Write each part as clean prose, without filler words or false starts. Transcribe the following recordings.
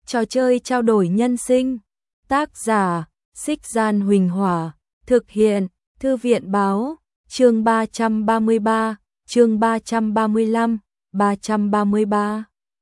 Trò chơi trao đổi nhân sinh. Tác giả: Xích Gian Huỳnh Hỏa. Thực hiện: Thư viện báo. Chương 333, chương 335, 333.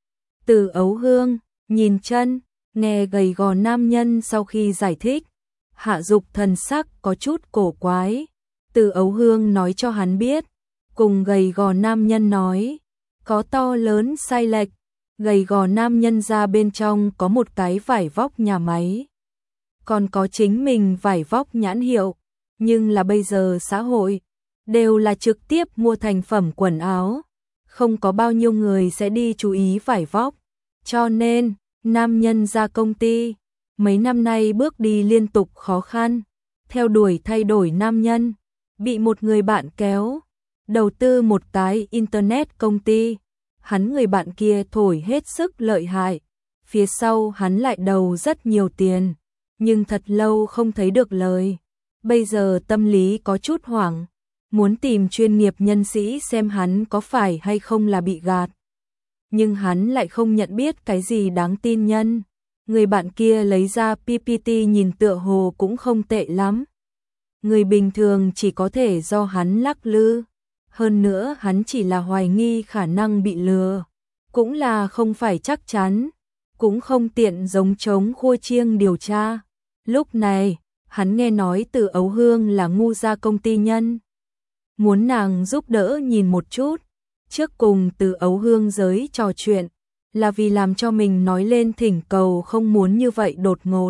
Từ Ấu Hương, nhìn chân, nghe gầy gò nam nhân sau khi giải thích. Hạ Dục thần sắc có chút cổ quái. Từ Ấu Hương nói cho hắn biết, cùng gầy gò nam nhân nói, có to lớn sai lệch. Gầy gò nam nhân ra bên trong có một cái vải vóc nhà máy, còn có chính mình vải vóc nhãn hiệu, nhưng là bây giờ xã hội đều là trực tiếp mua thành phẩm quần áo, không có bao nhiêu người sẽ đi chú ý vải vóc, cho nên nam nhân ra công ty mấy năm nay bước đi liên tục khó khăn, theo đuổi thay đổi nam nhân, bị một người bạn kéo đầu tư một cái internet công ty. Hắn người bạn kia thổi hết sức lợi hại, phía sau hắn lại đầu rất nhiều tiền, nhưng thật lâu không thấy được lời. Bây giờ tâm lý có chút hoảng, muốn tìm chuyên nghiệp nhân sĩ xem hắn có phải hay không là bị gạt. Nhưng hắn lại không nhận biết cái gì đáng tin nhân. Người bạn kia lấy ra PPT nhìn tựa hồ cũng không tệ lắm. Người bình thường chỉ có thể do hắn lắc lư. Hơn nữa hắn chỉ là hoài nghi khả năng bị lừa, cũng là không phải chắc chắn, cũng không tiện giống trống khua chiêng điều tra. Lúc này, hắn nghe nói Từ Ấu Hương là ngu gia công ty nhân, muốn nàng giúp đỡ nhìn một chút. Trước cùng Từ Ấu Hương giới trò chuyện, là vì làm cho mình nói lên thỉnh cầu không muốn như vậy đột ngột.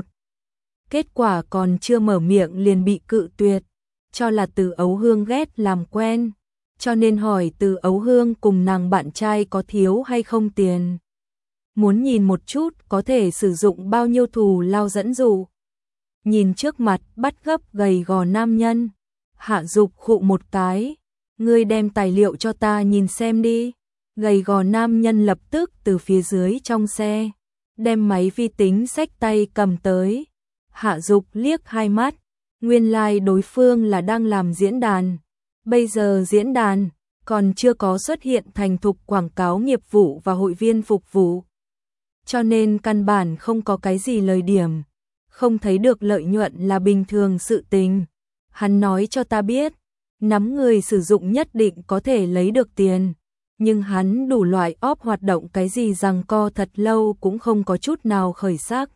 Kết quả còn chưa mở miệng liền bị cự tuyệt, cho là Từ Ấu Hương ghét làm quen. Cho nên hỏi Từ Ấu Hương cùng nàng bạn trai có thiếu hay không tiền. Muốn nhìn một chút có thể sử dụng bao nhiêu thù lao dẫn dụ. Nhìn trước mặt bắt gấp gầy gò nam nhân, Hạ Dục khụ một cái. Ngươi đem tài liệu cho ta nhìn xem đi. Gầy gò nam nhân lập tức từ phía dưới trong xe, đem máy vi tính xách tay cầm tới. Hạ Dục liếc hai mắt, nguyên lai đối phương là đang làm diễn đàn. Bây giờ diễn đàn còn chưa có xuất hiện thành thục quảng cáo nghiệp vụ và hội viên phục vụ. Cho nên căn bản không có cái gì lời điểm, không thấy được lợi nhuận là bình thường sự tình. Hắn nói cho ta biết, nắm người sử dụng nhất định có thể lấy được tiền, nhưng hắn đủ loại óp hoạt động cái gì giằng co thật lâu cũng không có chút nào khởi sắc.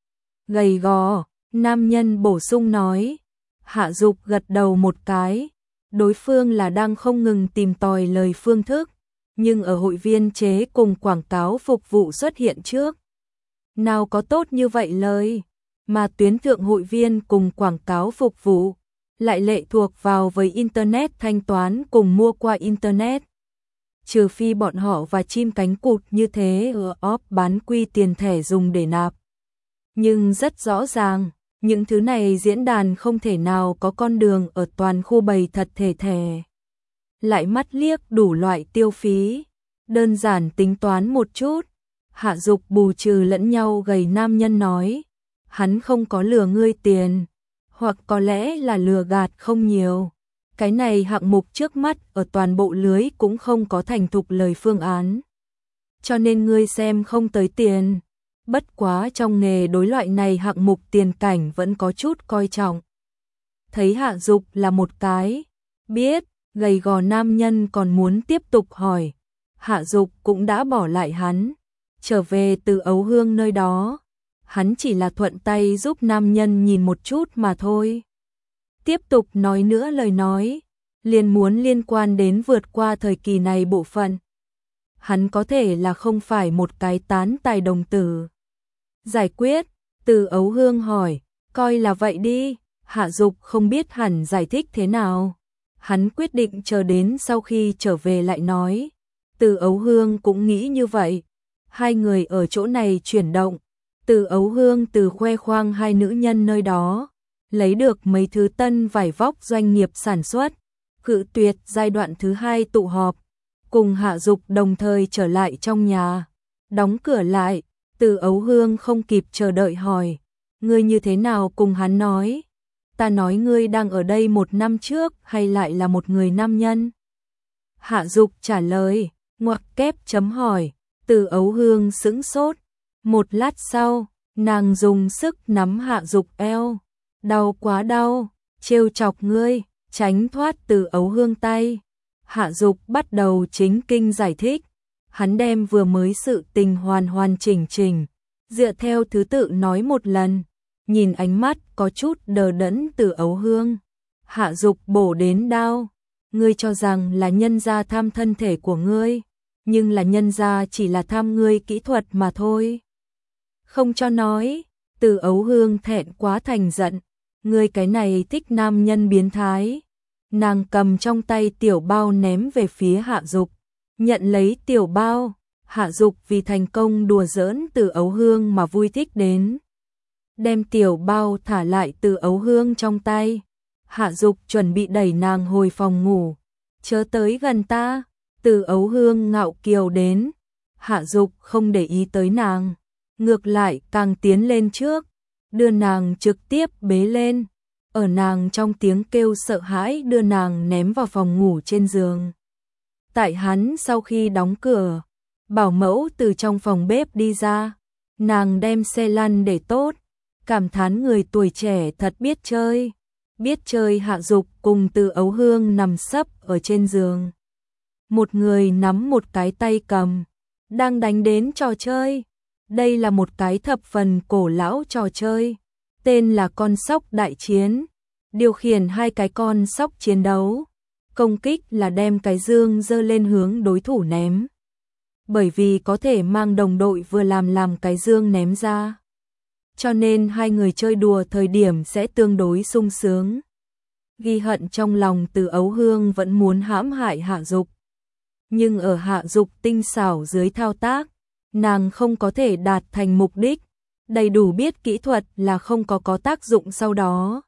Gầy gò, nam nhân bổ sung nói. Hạ Dục gật đầu một cái. Đối phương là đang không ngừng tìm tòi lời phương thức, nhưng ở hội viên chế cùng quảng cáo phục vụ xuất hiện trước. Nào có tốt như vậy lời, mà tuyến thượng hội viên cùng quảng cáo phục vụ, lại lệ thuộc vào với Internet thanh toán cùng mua qua Internet. Trừ phi bọn họ và chim cánh cụt như thế ở óp bán quy tiền thẻ dùng để nạp. Nhưng rất rõ ràng, những thứ này diễn đàn không thể nào có con đường ở toàn khu bày thật thể thẻ. Lại mắt liếc đủ loại tiêu phí, đơn giản tính toán một chút. Hạ Dục bù trừ lẫn nhau gầy nam nhân nói, hắn không có lừa ngươi tiền, hoặc có lẽ là lừa gạt không nhiều. Cái này hạng mục trước mắt ở toàn bộ lưới cũng không có thành thục lời phương án. Cho nên ngươi xem không tới tiền. Bất quá trong nghề đối loại này hạng mục tiền cảnh vẫn có chút coi trọng. Thấy Hạ Dục là một cái biết, gầy gò nam nhân còn muốn tiếp tục hỏi. Hạ Dục cũng đã bỏ lại hắn, trở về Từ Ấu Hương nơi đó. Hắn chỉ là thuận tay giúp nam nhân nhìn một chút mà thôi. Tiếp tục nói nữa lời nói, liền muốn liên quan đến vượt qua thời kỳ này bộ phận. Hắn có thể là không phải một cái tán tài đồng tử. Giải quyết, Từ Ấu Hương hỏi, coi là vậy đi. Hạ Dục không biết hẳn giải thích thế nào. Hắn quyết định chờ đến sau khi trở về lại nói. Từ Ấu Hương cũng nghĩ như vậy. Hai người ở chỗ này chuyển động. Từ Ấu Hương từ khoe khoang hai nữ nhân nơi đó, lấy được mấy thứ tân vải vóc doanh nghiệp sản xuất, cự tuyệt giai đoạn thứ 2 tụ họp, cùng Hạ Dục đồng thời trở lại trong nhà. Đóng cửa lại, Từ Ấu Hương không kịp chờ đợi hỏi, ngươi như thế nào cùng hắn nói? Ta nói ngươi đang ở đây 1 năm trước hay lại là một người nam nhân? Hạ Dục trả lời, ngoặc kép chấm hỏi. Từ Ấu Hương sững sốt, Một lát sau, nàng dùng sức nắm Hạ Dục eo. Đau quá đau, trêu chọc ngươi, tránh thoát Từ Ấu Hương tay. Hạ Dục bắt đầu chính kinh giải thích. Hắn đem vừa mới sự tình hoàn hoàn chỉnh chỉnh, dựa theo thứ tự nói một lần. Nhìn ánh mắt có chút đờ đẫn Từ Ấu Hương. Hạ Dục bổ đến đao. Ngươi cho rằng là nhân gia tham thân thể của ngươi, nhưng là nhân gia chỉ là tham ngươi kỹ thuật mà thôi. Không cho nói. Từ Ấu Hương thẹn quá thành giận. Ngươi cái này thích nam nhân biến thái. Nàng cầm trong tay tiểu bao ném về phía Hạ Dục. Nhận lấy tiểu bao, Hạ Dục vì thành công đùa giỡn Từ Ấu Hương mà vui thích đến. Đem tiểu bao thả lại Từ Ấu Hương trong tay. Hạ Dục chuẩn bị đẩy nàng hồi phòng ngủ. Chớ tới gần ta. Từ Ấu Hương ngạo kiều đến. Hạ Dục không để ý tới nàng. Ngược lại càng tiến lên trước. Đưa nàng trực tiếp bế lên. Ở nàng trong tiếng kêu sợ hãi đưa nàng ném vào phòng ngủ trên giường. Tại hắn sau khi đóng cửa, bảo mẫu từ trong phòng bếp đi ra. Nàng đem xe lăn để tốt. Cảm thán người tuổi trẻ thật biết chơi. Biết chơi. Hạ Dục cùng Từ Ấu Hương nằm sấp ở trên giường. Một người nắm một cái tay cầm, đang đánh đến trò chơi. Đây là một cái thập phần cổ lão trò chơi, tên là con sóc đại chiến. Điều khiển hai cái con sóc chiến đấu. Công kích là đem cái dương giơ lên hướng đối thủ ném. Bởi vì có thể mang đồng đội vừa làm cái dương ném ra, cho nên hai người chơi đùa thời điểm sẽ tương đối sung sướng. Ghi hận trong lòng Từ Ấu Hương vẫn muốn hãm hại Hạ Dục. Nhưng ở Hạ Dục tinh xảo dưới thao tác, nàng không có thể đạt thành mục đích. Đầy đủ biết kỹ thuật là không có tác dụng sau đó.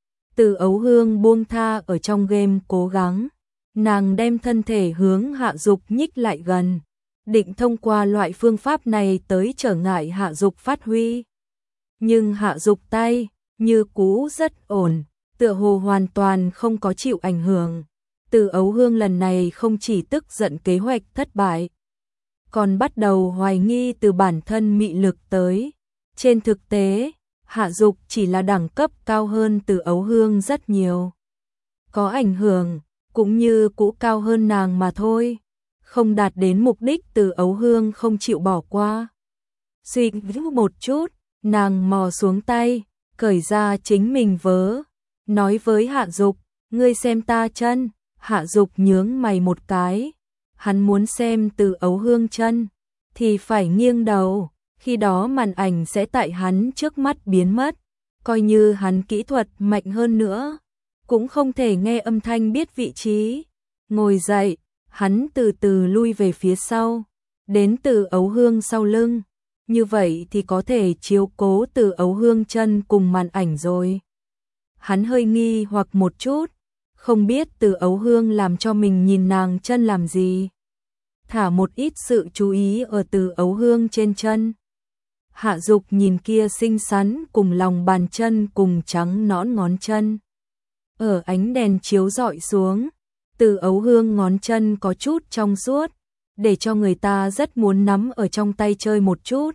Từ Ấu Hương buông tha ở trong game cố gắng. Nàng đem thân thể hướng Hạ Dục nhích lại gần. Định thông qua loại phương pháp này tới trở ngại Hạ Dục phát huy. Nhưng Hạ Dục tay, như cũ rất ổn, tựa hồ hoàn toàn không có chịu ảnh hưởng. Từ Ấu Hương lần này không chỉ tức giận kế hoạch thất bại, còn bắt đầu hoài nghi từ bản thân mị lực tới. Trên thực tế, Hạ Dục chỉ là đẳng cấp cao hơn Từ Ấu Hương rất nhiều. Có ảnh hưởng, cũng như cũ cao hơn nàng mà thôi. Không đạt đến mục đích Từ Ấu Hương không chịu bỏ qua. Suy nghĩ một chút, nàng mò xuống tay, cởi ra chính mình vớ. Nói với Hạ Dục, ngươi xem ta chân. Hạ Dục nhướng mày một cái. Hắn muốn xem Từ Ấu Hương chân, thì phải nghiêng đầu. Khi đó màn ảnh sẽ tại hắn trước mắt biến mất. Coi như hắn kỹ thuật mạnh hơn nữa, cũng không thể nghe âm thanh biết vị trí. Ngồi dậy, hắn từ từ lui về phía sau, đến Từ Ấu Hương sau lưng. Như vậy thì có thể chiếu cố Từ Ấu Hương chân cùng màn ảnh rồi. Hắn hơi nghi hoặc một chút, không biết Từ Ấu Hương làm cho mình nhìn nàng chân làm gì. Thả một ít sự chú ý ở Từ Ấu Hương trên chân. Hạ Dục nhìn kia xinh xắn cùng lòng bàn chân cùng trắng nõn ngón chân. Ở ánh đèn chiếu rọi xuống, Từ Ấu Hương ngón chân có chút trong suốt, để cho người ta rất muốn nắm ở trong tay chơi một chút.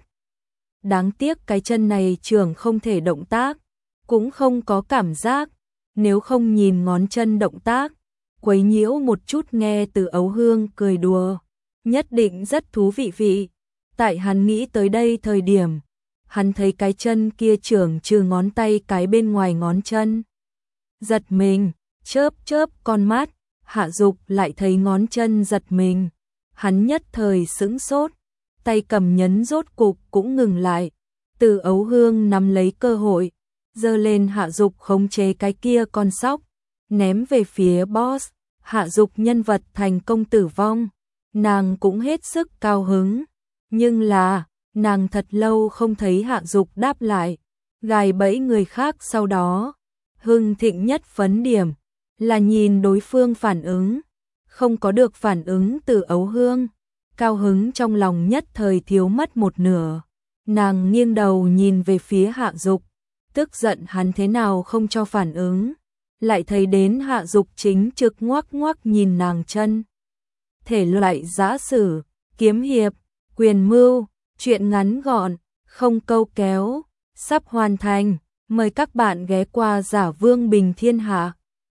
Đáng tiếc cái chân này trưởng không thể động tác, cũng không có cảm giác. Nếu không nhìn ngón chân động tác, quấy nhiễu một chút nghe Từ Ấu Hương cười đùa, nhất định rất thú vị. Tại hắn nghĩ tới đây thời điểm, hắn thấy cái chân kia trưởng trừ ngón tay cái bên ngoài ngón chân. Giật mình, chớp con mắt, Hạ Dục lại thấy ngón chân giật mình. Hắn nhất thời sững sốt, tay cầm nhấn rốt cục cũng ngừng lại. Từ Ấu Hương nắm lấy cơ hội, giơ lên Hạ Dục khống chế cái kia con sóc, ném về phía boss. Hạ Dục nhân vật thành công tử vong, nàng cũng hết sức cao hứng. Nhưng là, nàng thật lâu không thấy Hạ Dục đáp lại, gài bẫy người khác sau đó. Hưng thịnh nhất phấn điểm là nhìn đối phương phản ứng, không có được phản ứng Từ Ấu Hương, cao hứng trong lòng nhất thời thiếu mất một nửa. Nàng nghiêng đầu nhìn về phía Hạ Dục, tức giận hắn thế nào không cho phản ứng, lại thấy đến Hạ Dục chính trực ngoắc nhìn nàng chân. Thể loại giã sử, kiếm hiệp, quyền mưu, truyện ngắn gọn, không câu kéo, sắp hoàn thành. Mời các bạn ghé qua Giả Vương Bình Thiên Hạ.